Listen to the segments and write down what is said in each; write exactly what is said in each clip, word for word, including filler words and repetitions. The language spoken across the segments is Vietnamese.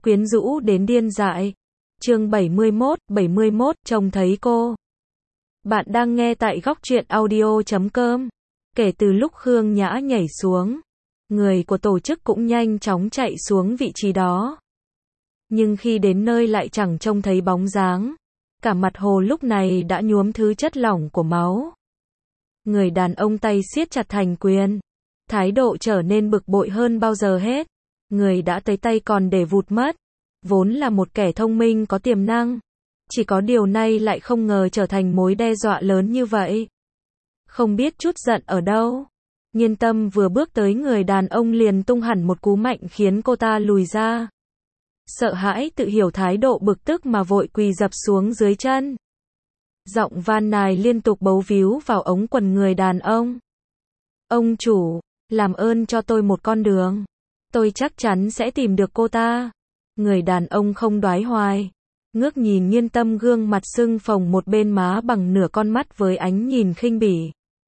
quyến rũ đến điên dại. Chương bảy mươi mốt, bảy mươi mốt, trông thấy cô. Bạn đang nghe tại góc truyện audio chấm com. Kể từ lúc Khương Nhã nhảy xuống, người của tổ chức cũng nhanh chóng chạy xuống vị trí đó. Nhưng khi đến nơi lại chẳng trông thấy bóng dáng. Cả mặt hồ lúc này đã nhuốm thứ chất lỏng của máu. Người đàn ông tay siết chặt thành quyền. Thái độ trở nên bực bội hơn bao giờ hết. Người đã tới tay còn để vụt mất. Vốn là một kẻ thông minh có tiềm năng. Chỉ có điều này lại không ngờ trở thành mối đe dọa lớn như vậy. Không biết chút giận ở đâu. Nhiên Tâm vừa bước tới người đàn ông liền tung hẳn một cú mạnh khiến cô ta lùi ra. Sợ hãi tự hiểu thái độ bực tức mà vội quỳ dập xuống dưới chân. Giọng van nài liên tục bấu víu vào ống quần người đàn ông. Ông chủ, làm ơn cho tôi một con đường. Tôi chắc chắn sẽ tìm được cô ta. Người đàn ông không đoái hoài. Ngước nhìn Nhiên Tâm gương mặt sưng phồng một bên má bằng nửa con mắt với ánh nhìn khinh bỉ.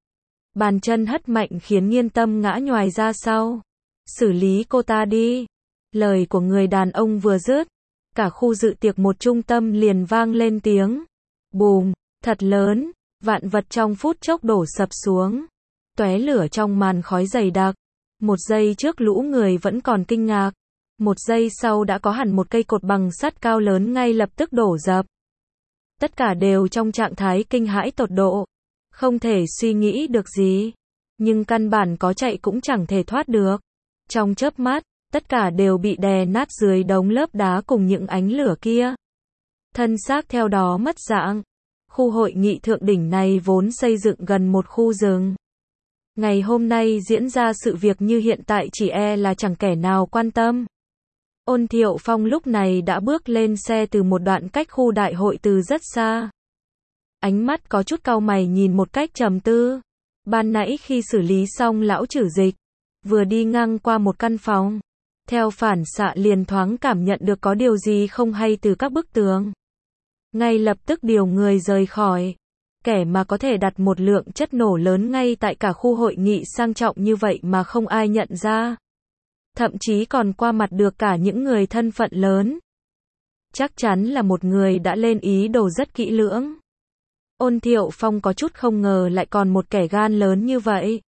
Bàn chân hất mạnh khiến Nhiên Tâm ngã nhoài ra sau. Xử lý cô ta đi. Lời của người đàn ông vừa dứt. Cả khu dự tiệc một trung tâm liền vang lên tiếng. Bùm, thật lớn. Vạn vật trong phút chốc đổ sập xuống. Tóe lửa trong màn khói dày đặc. Một giây trước lũ người vẫn còn kinh ngạc. Một giây sau đã có hẳn một cây cột bằng sắt cao lớn ngay lập tức đổ dập. Tất cả đều trong trạng thái kinh hãi tột độ. Không thể suy nghĩ được gì. Nhưng căn bản có chạy cũng chẳng thể thoát được. Trong chớp mắt, tất cả đều bị đè nát dưới đống lớp đá cùng những ánh lửa kia. Thân xác theo đó mất dạng. Khu hội nghị thượng đỉnh này vốn xây dựng gần một khu rừng. Ngày hôm nay diễn ra sự việc như hiện tại chỉ e là chẳng kẻ nào quan tâm. Ôn Thiệu Phong lúc này đã bước lên xe từ một đoạn cách khu đại hội từ rất xa. Ánh mắt có chút cau mày nhìn một cách trầm tư. Ban nãy khi xử lý xong lão Trử Dịch, vừa đi ngang qua một căn phòng. Theo phản xạ liền thoáng cảm nhận được có điều gì không hay từ các bức tường. Ngay lập tức điều người rời khỏi. Kẻ mà có thể đặt một lượng chất nổ lớn ngay tại cả khu hội nghị sang trọng như vậy mà không ai nhận ra. Thậm chí còn qua mặt được cả những người thân phận lớn. Chắc chắn là một người đã lên ý đồ rất kỹ lưỡng. Ôn Thiệu Phong có chút không ngờ lại còn một kẻ gan lớn như vậy.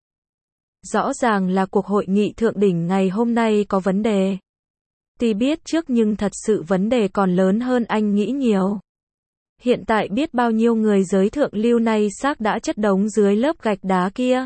Rõ ràng là cuộc hội nghị thượng đỉnh ngày hôm nay có vấn đề. Tuy biết trước nhưng thật sự vấn đề còn lớn hơn anh nghĩ nhiều. Hiện tại biết bao nhiêu người giới thượng lưu này xác đã chất đống dưới lớp gạch đá kia.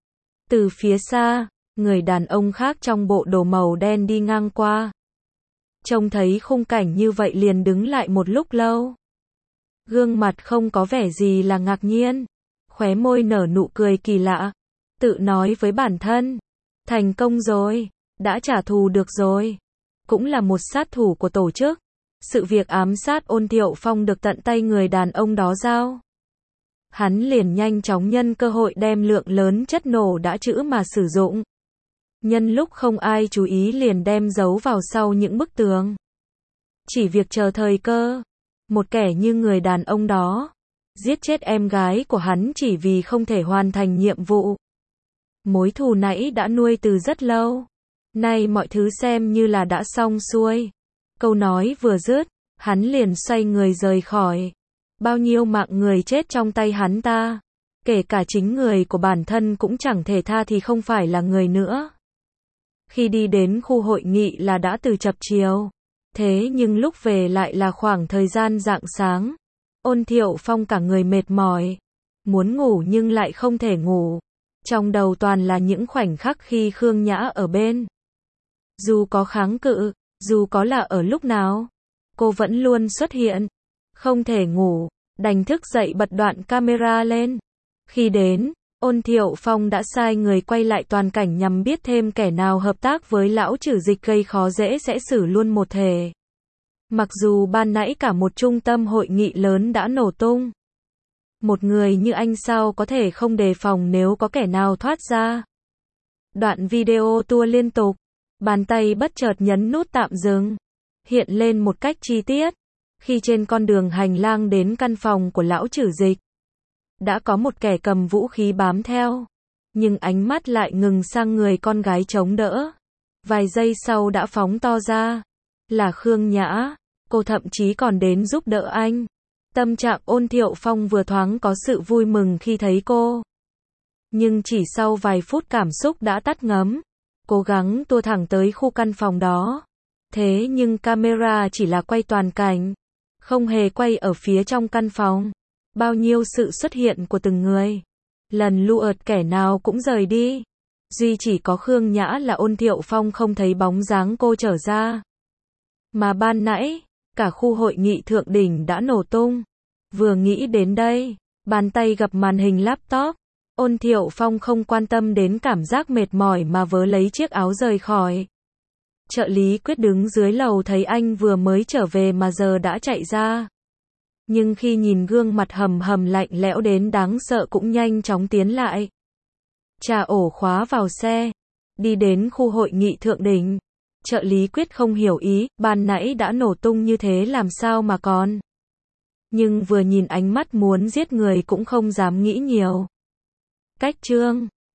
Từ phía xa, người đàn ông khác trong bộ đồ màu đen đi ngang qua. Trông thấy khung cảnh như vậy liền đứng lại một lúc lâu. Gương mặt không có vẻ gì là ngạc nhiên. Khóe môi nở nụ cười kỳ lạ. Tự nói với bản thân. Thành công rồi. Đã trả thù được rồi. Cũng là một sát thủ của tổ chức. Sự việc ám sát Ôn Thiệu Phong được tận tay người đàn ông đó giao. Hắn liền nhanh chóng nhân cơ hội đem lượng lớn chất nổ đã trữ mà sử dụng. Nhân lúc không ai chú ý liền đem giấu vào sau những bức tường. Chỉ việc chờ thời cơ. Một kẻ như người đàn ông đó. Giết chết em gái của hắn chỉ vì không thể hoàn thành nhiệm vụ. Mối thù nãy đã nuôi từ rất lâu. Nay mọi thứ xem như là đã xong xuôi. Câu nói vừa dứt, hắn liền xoay người rời khỏi. Bao nhiêu mạng người chết trong tay hắn ta. Kể cả chính người của bản thân cũng chẳng thể tha thì không phải là người nữa. Khi đi đến khu hội nghị là đã từ chập chiều. Thế nhưng lúc về lại là khoảng thời gian rạng sáng. Ôn Thiệu Phong cả người mệt mỏi. Muốn ngủ nhưng lại không thể ngủ. Trong đầu toàn là những khoảnh khắc khi Khương Nhã ở bên. Dù có kháng cự, dù có là ở lúc nào, cô vẫn luôn xuất hiện. Không thể ngủ, đành thức dậy bật đoạn camera lên. Khi đến, Ôn Thiệu Phong đã sai người quay lại toàn cảnh nhằm biết thêm kẻ nào hợp tác với lão Trử Dịch gây khó dễ sẽ xử luôn một thể. Mặc dù ban nãy cả một trung tâm hội nghị lớn đã nổ tung. Một người như anh sao có thể không đề phòng nếu có kẻ nào thoát ra. Đoạn video tua liên tục. Bàn tay bất chợt nhấn nút tạm dừng. Hiện lên một cách chi tiết. Khi trên con đường hành lang đến căn phòng của lão Trử Dịch. Đã có một kẻ cầm vũ khí bám theo. Nhưng ánh mắt lại ngừng sang người con gái chống đỡ. Vài giây sau đã phóng to ra. Là Khương Nhã, cô thậm chí còn đến giúp đỡ anh. Tâm trạng Ôn Thiệu Phong vừa thoáng có sự vui mừng khi thấy cô. Nhưng chỉ sau vài phút cảm xúc đã tắt ngấm. Cố gắng tua thẳng tới khu căn phòng đó. Thế nhưng camera chỉ là quay toàn cảnh. Không hề quay ở phía trong căn phòng. Bao nhiêu sự xuất hiện của từng người. Lần lượt kẻ nào cũng rời đi. Duy chỉ có Khương Nhã là Ôn Thiệu Phong không thấy bóng dáng cô trở ra. Mà ban nãy, cả khu hội nghị thượng đỉnh đã nổ tung. Vừa nghĩ đến đây, bàn tay gập màn hình laptop. Ôn Thiệu Phong không quan tâm đến cảm giác mệt mỏi mà vớ lấy chiếc áo rời khỏi. Trợ lý Quyết đứng dưới lầu thấy anh vừa mới trở về mà giờ đã chạy ra. Nhưng khi nhìn gương mặt hầm hầm lạnh lẽo đến đáng sợ cũng nhanh chóng tiến lại. Trà ổ khóa vào xe. Đi đến khu hội nghị thượng đỉnh. Trợ lý Quyết không hiểu ý, ban nãy đã nổ tung như thế làm sao mà còn. Nhưng vừa nhìn ánh mắt muốn giết người cũng không dám nghĩ nhiều. Cách chương